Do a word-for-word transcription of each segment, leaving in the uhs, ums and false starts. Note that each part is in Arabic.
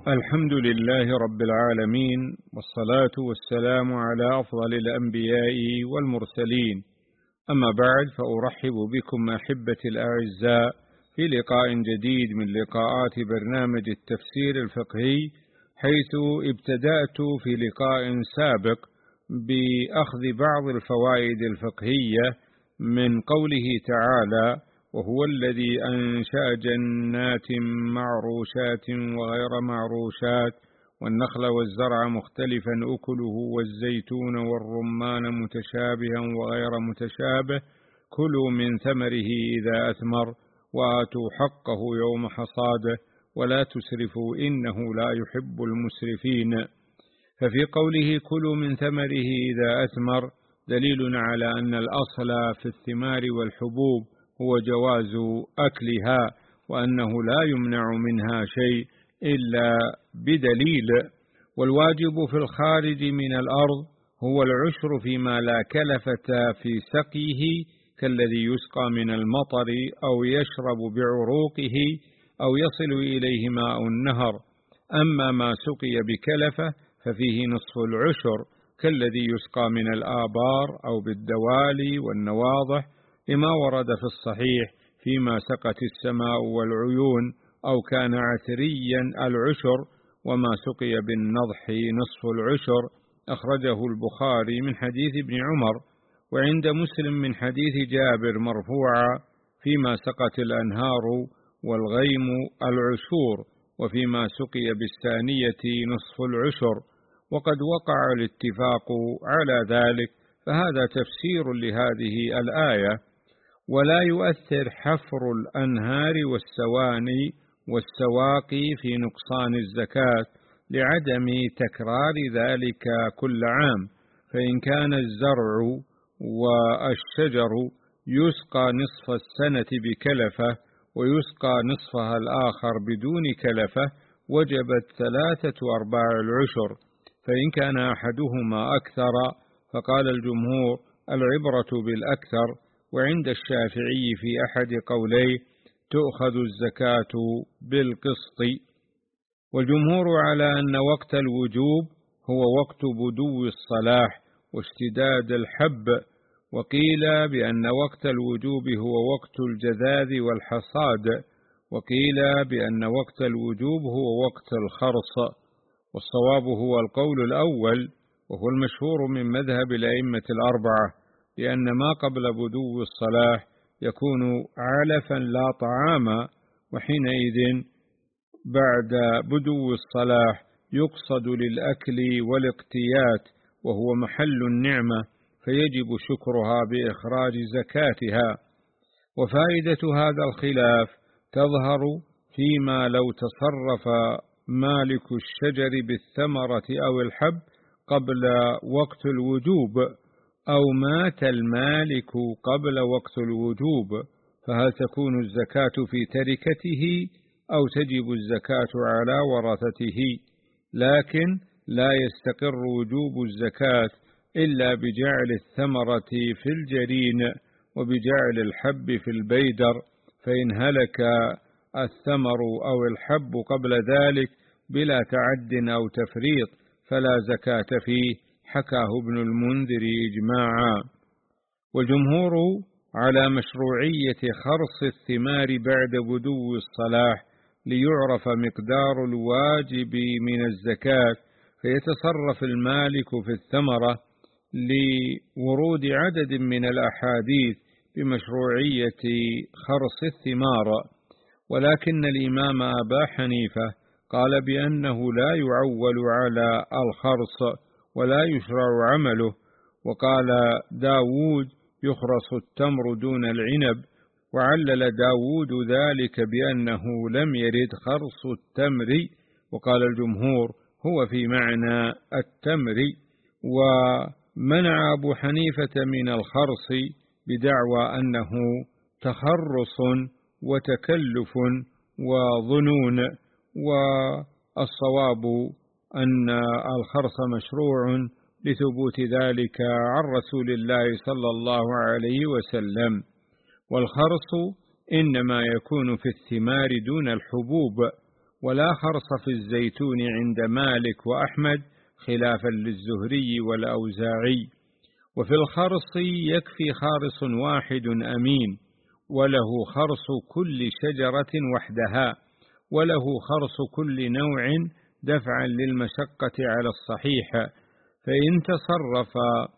الحمد لله رب العالمين، والصلاة والسلام على أفضل الأنبياء والمرسلين. أما بعد، فأرحب بكم أحبتي الأعزاء في لقاء جديد من لقاءات برنامج التفسير الفقهي، حيث ابتدأت في لقاء سابق بأخذ بعض الفوائد الفقهية من قوله تعالى: وهو الذي أنشأ جنات معروشات وغير معروشات والنخل والزرع مختلفا أكله والزيتون والرمان متشابها وغير متشابه كلوا من ثمره إذا أثمر وآتوا حقه يوم حصاده ولا تسرفوا إنه لا يحب المسرفين. ففي قوله كلوا من ثمره إذا أثمر دليل على أن الأصل في الثمار والحبوب هو جواز أكلها، وأنه لا يمنع منها شيء إلا بدليل. والواجب في الخارج من الأرض هو العشر فيما لا كلفة في سقيه، كالذي يسقى من المطر أو يشرب بعروقه أو يصل إليه ماء النهر. أما ما سقي بكلفة ففيه نصف العشر، كالذي يسقى من الآبار أو بالدوالي والنواضح، لما ورد في الصحيح فيما سقت السماء والعيون أو كان عثريا العشر، وما سقي بالنضح نصف العشر. أخرجه البخاري من حديث ابن عمر، وعند مسلم من حديث جابر مرفوعا: فيما سقت الأنهار والغيم العشور، وفيما سقي بالثانية نصف العشر. وقد وقع الاتفاق على ذلك، فهذا تفسير لهذه الآية. ولا يؤثر حفر الأنهار والسواني والسواقي في نقصان الزكاة لعدم تكرار ذلك كل عام، فإن كان الزرع والشجر يسقى نصف السنة بكلفة ويسقى نصفها الآخر بدون كلفة وجبت ثلاثة أرباع العشر، فإن كان أحدهما أكثر فقال الجمهور العبرة بالأكثر. وعند الشافعي في أحد قوليه تؤخذ الزكاة بالقسط. والجمهور على أن وقت الوجوب هو وقت بدو الصلاح واشتداد الحب، وقيل بأن وقت الوجوب هو وقت الجذاذ والحصاد، وقيل بأن وقت الوجوب هو وقت الخرص. والصواب هو القول الأول، وهو المشهور من مذهب الأئمة الأربعة، لأن ما قبل بدو الصلاح يكون علفا لا طعاما، وحينئذ بعد بدو الصلاح يقصد للأكل والاقتيات، وهو محل النعمة، فيجب شكرها بإخراج زكاتها. وفائدة هذا الخلاف تظهر فيما لو تصرف مالك الشجر بالثمرة أو الحب قبل وقت الوجوب، أو مات المالك قبل وقت الوجوب، فهل تكون الزكاة في تركته أو تجب الزكاة على ورثته؟ لكن لا يستقر وجوب الزكاة إلا بجعل الثمرة في الجرين وبجعل الحب في البيدر، فإن هلك الثمر أو الحب قبل ذلك بلا تعد أو تفريط فلا زكاة فيه، حكاه ابن المنذر إجماعا. والجمهور على مشروعية خرص الثمار بعد بدو الصلاح ليعرف مقدار الواجب من الزكاة، فيتصرف المالك في الثمرة لورود عدد من الأحاديث بمشروعية خرص الثمار. ولكن الإمام أبا حنيفة قال بأنه لا يعول على الخرص ولا يشرع عمله، وقال داود يخرص التمر دون العنب، وعلل داود ذلك بأنه لم يرد خرص التمر، وقال الجمهور هو في معنى التمر. ومنع أبو حنيفة من الخرص بدعوى أنه تخرص وتكلف وظنون، والصواب أن الخرص مشروع لثبوت ذلك عن رسول الله صلى الله عليه وسلم. والخرص إنما يكون في الثمار دون الحبوب، ولا خرص في الزيتون عند مالك وأحمد خلافا للزهري والأوزاعي. وفي الخرص يكفي خارص واحد أمين، وله خرص كل شجرة وحدها، وله خرص كل نوع دفعا للمشقة على الصحيح، فإن تصرف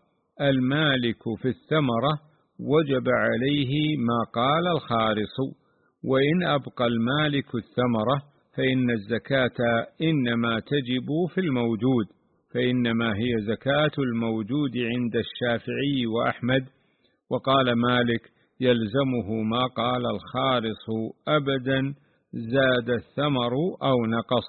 المالك في الثمرة وجب عليه ما قال الخارص، وإن أبقى المالك الثمرة فإن الزكاة إنما تجب في الموجود، فإنما هي زكاة الموجود عند الشافعي وأحمد. وقال مالك يلزمه ما قال الخارص أبدا زاد الثمر أو نقص،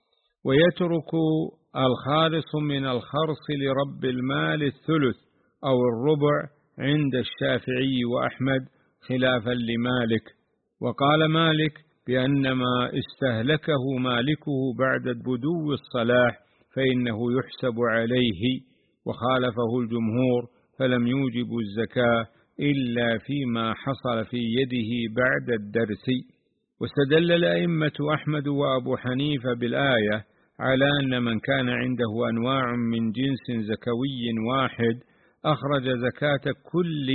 ويترك الخارص من الخرص لرب المال الثلث أو الربع عند الشافعي وأحمد خلافا لمالك. وقال مالك بأنما استهلكه مالكه بعد بدو الصلاح فإنه يحسب عليه، وخالفه الجمهور فلم يوجبوا الزكاة إلا فيما حصل في يده بعد الدرس. واستدل الأئمة أحمد وأبو حنيفة بالآية على أن من كان عنده أنواع من جنس زكوي واحد أخرج زكاة كل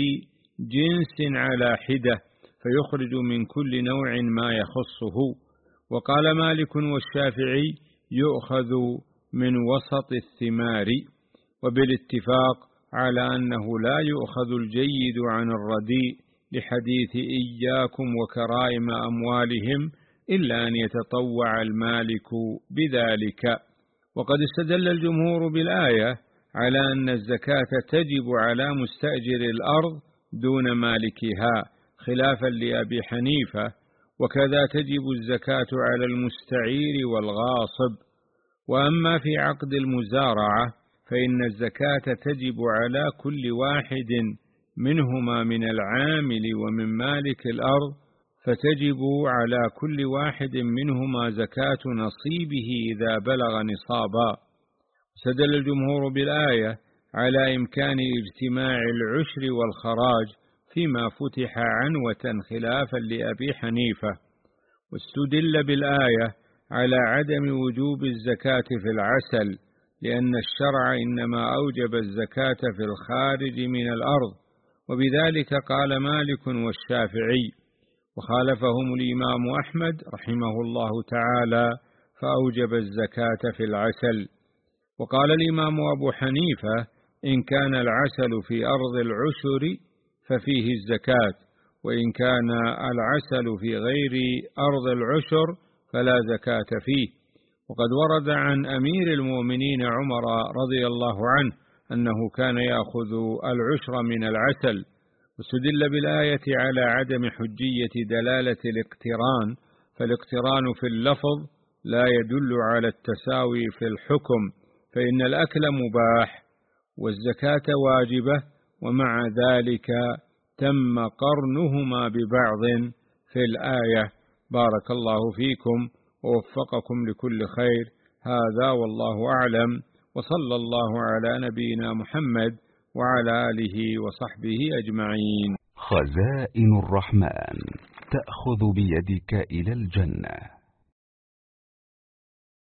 جنس على حدة، فيخرج من كل نوع ما يخصه. وقال مالك والشافعي يؤخذ من وسط الثمار، وبالاتفاق على أنه لا يؤخذ الجيد عن الرديء لحديث إياكم وكرائم أموالهم إلا أن يتطوع المالك بذلك. وقد استدل الجمهور بالآية على أن الزكاة تجب على مستأجر الأرض دون مالكها خلافا لأبي حنيفة، وكذا تجب الزكاة على المستعير والغاصب. وأما في عقد المزارعة فإن الزكاة تجب على كل واحد منهما من العامل ومن مالك الأرض، فتجب على كل واحد منهما زكاة نصيبه إذا بلغ نصابا. استدل الجمهور بالآية على إمكان اجتماع العشر والخراج فيما فتح عنوة خلافا لأبي حنيفة. واستدل بالآية على عدم وجوب الزكاة في العسل، لأن الشرع إنما أوجب الزكاة في الخارج من الأرض، وبذلك قال مالك والشافعي، وخالفهم الإمام أحمد رحمه الله تعالى فأوجب الزكاة في العسل. وقال الإمام أبو حنيفة إن كان العسل في أرض العشر ففيه الزكاة، وإن كان العسل في غير أرض العشر فلا زكاة فيه. وقد ورد عن أمير المؤمنين عمر رضي الله عنه أنه كان يأخذ العشر من العسل. واستدل بالآية على عدم حجية دلالة الاقتران، فالاقتران في اللفظ لا يدل على التساوي في الحكم، فإن الأكل مباح والزكاة واجبة، ومع ذلك تم قرنهما ببعض في الآية. بارك الله فيكم ووفقكم لكل خير. هذا والله أعلم، وصلى الله على نبينا محمد وعلى آله وصحبه أجمعين. خزائن الرحمن تأخذ بيدك إلى الجنة.